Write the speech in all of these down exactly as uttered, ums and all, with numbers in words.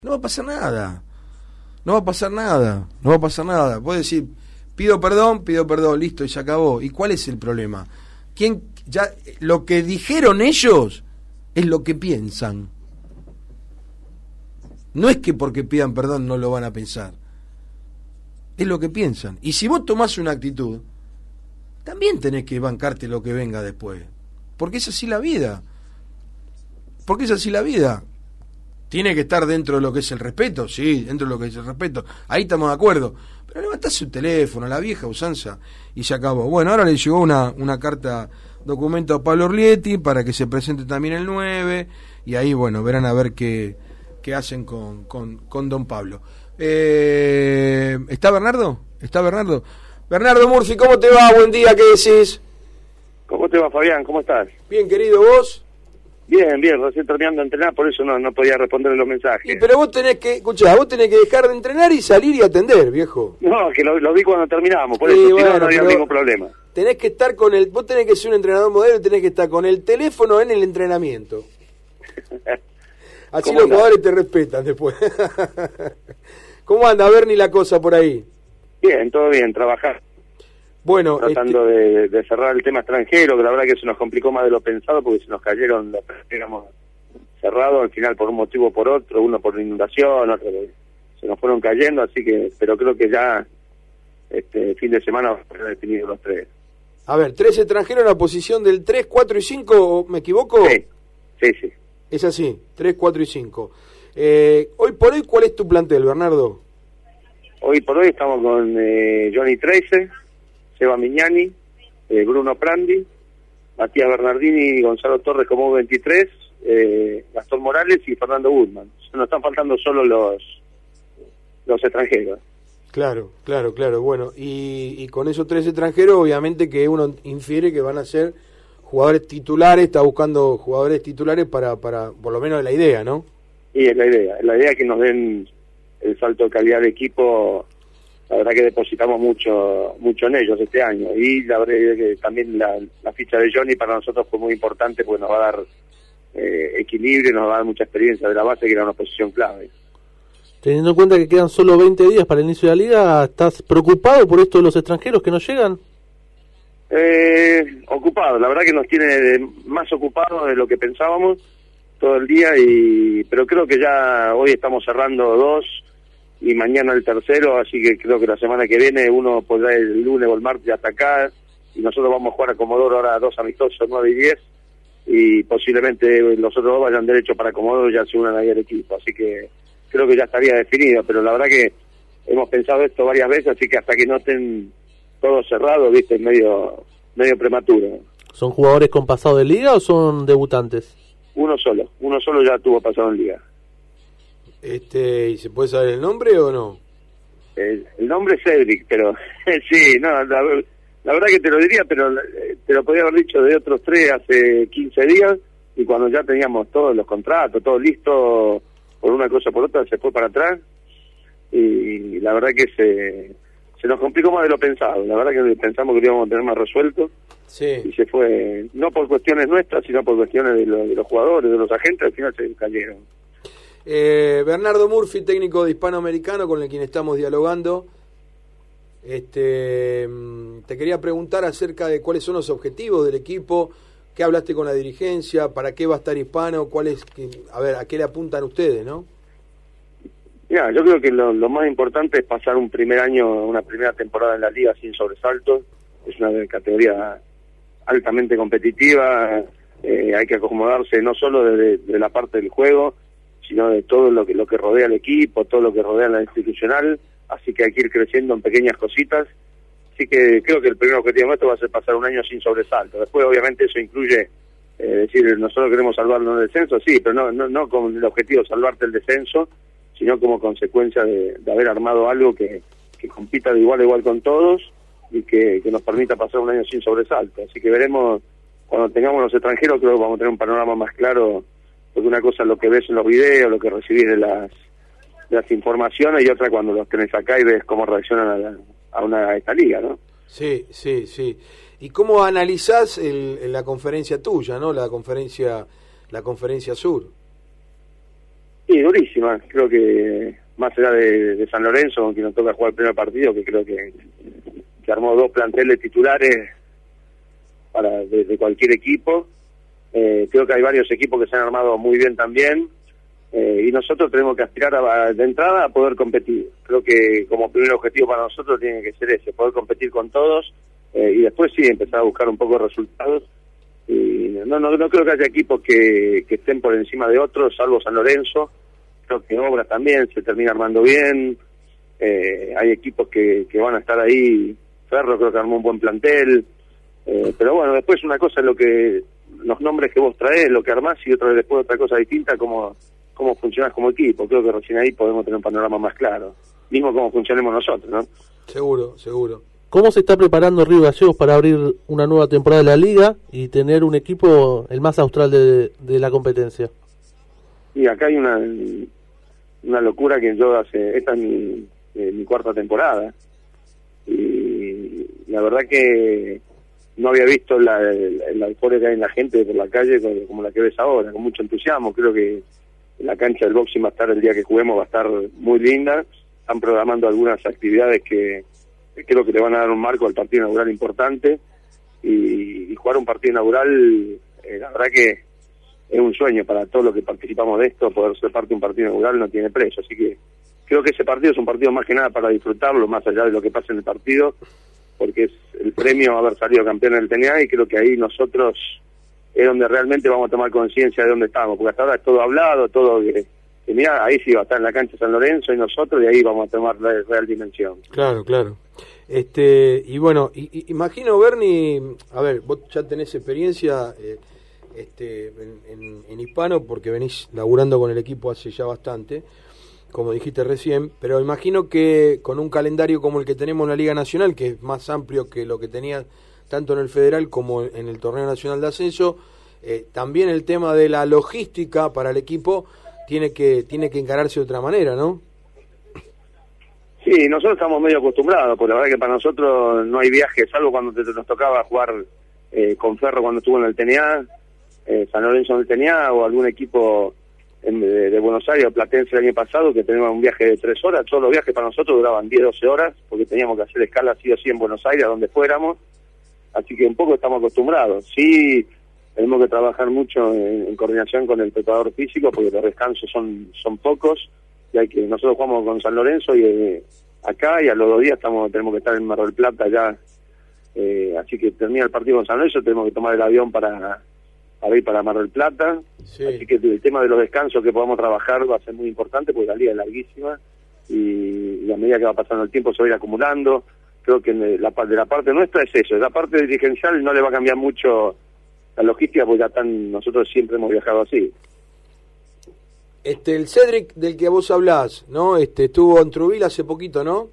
No va a pasar nada. No va a pasar nada. No va a pasar nada. Vos decís, pido perdón, pido perdón, listo, y se acabó. ¿Y cuál es el problema? ¿Quién, ya, lo que dijeron ellos es lo que piensan. No es que porque pidan perdón no lo van a pensar. Es lo que piensan. Y si vos tomás una actitud, también tenés que bancarte lo que venga después. Porque es así la vida. Porque es así la vida. Tiene que estar dentro de lo que es el respeto, sí, dentro de lo que es el respeto. Ahí estamos de acuerdo. Pero levantás un teléfono, la vieja usanza, y se acabó. Bueno, ahora le llegó una, una carta, documento a Pablo Orlietti para que se presente también el nueve, y ahí, bueno, verán a ver qué, qué hacen con, con, con don Pablo. Eh, ¿Está Bernardo? ¿Está Bernardo? Bernardo Murphy, ¿cómo te va? Buen día, ¿qué decís? ¿Cómo te va, Fabián? ¿Cómo estás? Bien, querido, ¿vos? Bien, bien, recién terminando de entrenar, por eso no, no podía responder los mensajes. Y, pero vos tenés que, escuchá, vos tenés que dejar de entrenar y salir y atender, viejo. No, que lo, lo vi cuando terminábamos, por Sí, eso, bueno, si no, no había pero ningún problema. Tenés que estar con el, vos tenés que ser un entrenador modelo y tenés que estar con el teléfono en el entrenamiento. Así los no? jugadores te respetan después. ¿Cómo anda, Bernie, la cosa por ahí? Bien, todo bien, trabajar. Bueno, tratando este... de, de cerrar el tema extranjero, que la verdad que se nos complicó más de lo pensado porque se nos cayeron los éramos cerrados al final por un motivo o por otro, uno por inundación, otro se nos fueron cayendo, así que, pero creo que ya este fin de semana vamos a definir los tres. A ver, tres extranjeros en la posición del tres, cuatro y cinco, ¿me equivoco? Sí, sí, sí. Es así, tres, cuatro y cinco. Eh, hoy por hoy, ¿cuál es tu plantel, Bernardo? Hoy por hoy estamos con eh, Johnny Trece, Seba Mignani, eh, Bruno Prandi, Matías Bernardini y Gonzalo Torres como veintitrés, eh, Gastón Morales y Fernando Guzmán. Nos están faltando solo los los extranjeros. Claro, claro, claro. Bueno, y, y con esos tres extranjeros, obviamente que uno infiere que van a ser jugadores titulares, está buscando jugadores titulares para, para por lo menos la idea, ¿no? Y es la idea, es la idea que nos den el salto de calidad de equipo. La verdad que depositamos mucho mucho en ellos este año, y la verdad que también la, la ficha de Johnny para nosotros fue muy importante porque nos va a dar eh, equilibrio, nos va a dar mucha experiencia de la base, que era una posición clave. Teniendo en cuenta que quedan solo veinte días para el inicio de la liga, ¿estás preocupado por esto de los extranjeros que no llegan? Eh, ocupado, la verdad que nos tiene más ocupados de lo que pensábamos todo el día, y pero creo que ya hoy estamos cerrando dos y mañana el tercero, así que creo que la semana que viene uno podrá el lunes o el martes atacar, y nosotros vamos a jugar a Comodoro ahora dos amistosos, nueve y diez, y posiblemente los otros dos vayan derecho para Comodoro y ya se unan ahí al equipo, así que creo que ya estaría definido, pero la verdad que hemos pensado esto varias veces, así que hasta que no estén todos cerrados, viste, es medio, medio prematuro. ¿Son jugadores con pasado de liga o son debutantes? Uno solo, uno solo ya tuvo pasado en liga. Este, ¿y se puede saber el nombre o no? El, el nombre es Cedric, pero sí, no, la, la verdad que te lo diría, pero te lo podía haber dicho de otros tres hace quince días, y cuando ya teníamos todos los contratos, todo listo, por una cosa o por otra, se fue para atrás, y la verdad que se, se nos complicó más de lo pensado. La verdad que pensamos que lo íbamos a tener más resuelto, sí. Y se fue, no por cuestiones nuestras, sino por cuestiones de, lo, de los jugadores, de los agentes, al final se cayeron. Eh, Bernardo Murphy, técnico de Hispanoamericano, con el quien estamos dialogando. Este, te quería preguntar acerca de cuáles son los objetivos del equipo, qué hablaste con la dirigencia, para qué va a estar Hispano, cuál es, a ver, a qué le apuntan ustedes, ¿no? Mira, yo creo que lo, lo más importante es pasar un primer año, una primera temporada en la liga sin sobresaltos. Es una categoría altamente competitiva, eh, hay que acomodarse no solo de, de la parte del juego, sino de todo lo que lo que rodea al equipo, todo lo que rodea a la institucional, así que hay que ir creciendo en pequeñas cositas. Así que creo que el primer objetivo nuestro va a ser pasar un año sin sobresalto. Después, obviamente, eso incluye eh, decir, nosotros queremos salvarnos del descenso, sí, pero no no no con el objetivo de salvarte el descenso, sino como consecuencia de, de haber armado algo que, que compita de igual a igual con todos y que, que nos permita pasar un año sin sobresalto. Así que veremos, cuando tengamos los extranjeros, creo que vamos a tener un panorama más claro, porque una cosa es lo que ves en los videos, lo que recibís de las, de las informaciones, y otra cuando los tenés acá y ves cómo reaccionan a, la, a una a esta liga, ¿no? Sí, sí, sí. ¿Y cómo analizás el, la conferencia tuya, ¿no? La conferencia, la conferencia sur. Sí, durísima. Creo que más allá de, de San Lorenzo, con quien nos toca jugar el primer partido, que creo que, que armó dos planteles titulares para de, de cualquier equipo. Eh, creo que hay varios equipos que se han armado muy bien también. Eh, y nosotros tenemos que aspirar a, de entrada a poder competir. Creo que como primer objetivo para nosotros tiene que ser ese, poder competir con todos eh, y después sí empezar a buscar un poco de resultados. Y no, no, no creo que haya equipos que, que estén por encima de otros, salvo San Lorenzo. Creo que Obras también se termina armando bien. Eh, hay equipos que, que van a estar ahí. Ferro creo que armó un buen plantel. Eh, pero bueno, después una cosa es lo que los nombres que vos traés, lo que armás, y otra después otra cosa distinta, como cómo funcionas como equipo. Creo que recién ahí podemos tener un panorama más claro, mismo cómo funcionemos nosotros, ¿no? Seguro, seguro. ¿Cómo se está preparando Río Gallegos para abrir una nueva temporada de la Liga y tener un equipo el más austral de, de la competencia? Y acá hay una una locura que yo hace, esta es mi, eh, mi cuarta temporada, y la verdad que no había visto la, la, la euforia que hay en la gente por la calle como, como la que ves ahora, con mucho entusiasmo. Creo que la cancha del boxing va a estar el día que juguemos, va a estar muy linda. Están programando algunas actividades que, que creo que le van a dar un marco al partido inaugural importante, y, y jugar un partido inaugural, eh, la verdad que es un sueño para todos los que participamos de esto. Poder ser parte de un partido inaugural no tiene precio, así que creo que ese partido es un partido más que nada para disfrutarlo, más allá de lo que pase en el partido, porque es el premio a haber salido campeón del T N A, y creo que ahí nosotros es donde realmente vamos a tomar conciencia de dónde estamos, porque hasta ahora es todo hablado, todo que, que mira, ahí sí va a estar en la cancha San Lorenzo y nosotros, y ahí vamos a tomar la real dimensión. Claro, claro. Este, y bueno, y, y, imagino, Bernie, a ver, vos ya tenés experiencia eh, este, en, en, en hispano, porque venís laburando con el equipo hace ya bastante, como dijiste recién, pero imagino que con un calendario como el que tenemos en la Liga Nacional, que es más amplio que lo que tenía tanto en el Federal como en el Torneo Nacional de Ascenso, eh, también el tema de la logística para el equipo tiene que tiene que encararse de otra manera, ¿no? Sí, nosotros estamos medio acostumbrados, porque la verdad que para nosotros no hay viajes, salvo cuando te, te nos tocaba jugar eh, con Ferro cuando estuvo en el T N A, eh, San Lorenzo en el T N A, o algún equipo en, de, de Buenos Aires o Platense el año pasado, que teníamos un viaje de tres horas. Todos los viajes para nosotros duraban diez, doce horas, porque teníamos que hacer escala sí o sí en Buenos Aires, a donde fuéramos. Así que un poco estamos acostumbrados. Sí, tenemos que trabajar mucho en, en coordinación con el preparador físico, porque los descansos son son pocos, y hay que nosotros jugamos con San Lorenzo y eh, acá, y a los dos días estamos tenemos que estar en Mar del Plata ya, eh, así que termina el partido con San Lorenzo, tenemos que tomar el avión para, para ir para Mar del Plata. Sí. Así que el tema de los descansos que podamos trabajar va a ser muy importante, porque la liga es larguísima, y, y a medida que va pasando el tiempo se va a ir acumulando. Creo que de la, de la parte nuestra es eso, de la parte dirigencial no le va a cambiar mucho la logística, porque ya están, nosotros siempre hemos viajado así. Este, el Cedric del que vos hablás, ¿no? Este, estuvo en Truville hace poquito, ¿no?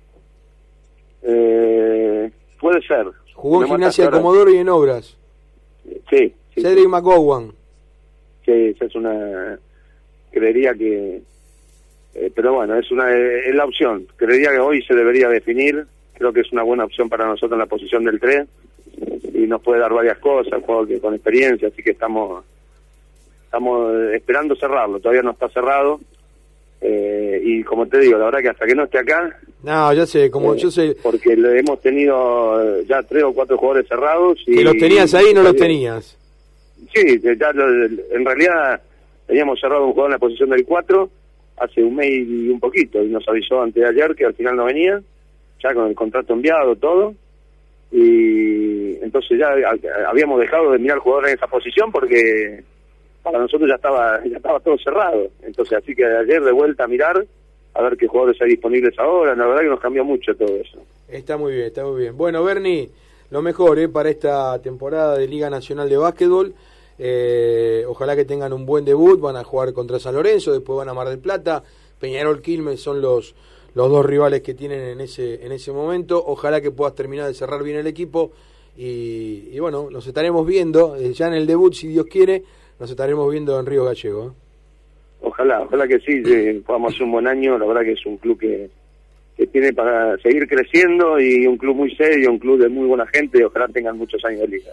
Eh, puede ser. Jugó en Gimnasia de Comodoro y en Obras. Sí. sí Cedric sí. McGowan. Sí, esa es una... Creería que... Eh, pero bueno, es una es la opción. Creería que hoy se debería definir. Creo que es una buena opción para nosotros en la posición del tres, y nos puede dar varias cosas, un juego que con experiencia, así que estamos estamos esperando cerrarlo. Todavía no está cerrado, eh, y como te digo, la verdad que hasta que no esté acá... No, ya sé, como eh, yo sé... Porque le hemos tenido ya tres o cuatro jugadores cerrados. Y, ¿que los tenías ahí y no los tenías? Sí, ya lo, en realidad teníamos cerrado un jugador en la posición del cuatro hace un mes y un poquito, y nos avisó antes de ayer que al final no venía, ya con el contrato enviado, todo, y entonces ya habíamos dejado de mirar jugadores en esa posición, porque para nosotros ya estaba ya estaba todo cerrado. Entonces, así que ayer de vuelta a mirar, a ver qué jugadores hay disponibles ahora. La verdad que nos cambió mucho todo eso. Está muy bien, está muy bien. Bueno, Bernie, lo mejor ¿eh? para esta temporada de Liga Nacional de Básquetbol. Eh, ojalá que tengan un buen debut. Van a jugar contra San Lorenzo, después van a Mar del Plata. Peñarol, Quilmes son los los dos rivales que tienen en ese en ese momento. Ojalá que puedas terminar de cerrar bien el equipo, y, y bueno, nos estaremos viendo eh, ya en el debut, si Dios quiere, nos estaremos viendo en Río Gallegos. Ojalá, ojalá que sí, eh, podamos hacer un buen año. La verdad que es un club que, que tiene para seguir creciendo, y un club muy serio, un club de muy buena gente, y ojalá tengan muchos años de liga.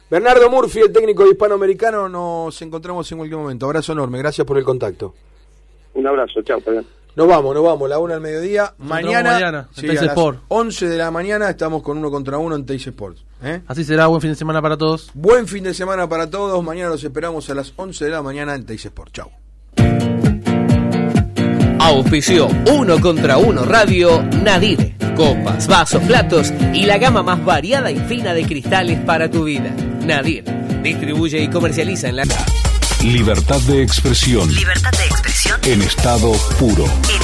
Bernardo Murphy, el técnico hispanoamericano, nos encontramos en cualquier momento. Abrazo enorme, gracias por el contacto. Un abrazo, chao, perdón. Nos vamos, nos vamos, la una al mediodía. Mañana, mañana sí, en a Teis las Sport. once de la mañana estamos con uno contra uno en Teis Sports. ¿eh? Así será, buen fin de semana para todos. Buen fin de semana para todos. Mañana los esperamos a las once de la mañana en Teis Sport. Chau. Auspició Uno contra Uno Radio Nadir. Copas, vasos, platos y la gama más variada y fina de cristales para tu vida. Nadir. Distribuye y comercializa en la... Libertad de expresión. Libertad de expresión. En estado puro. En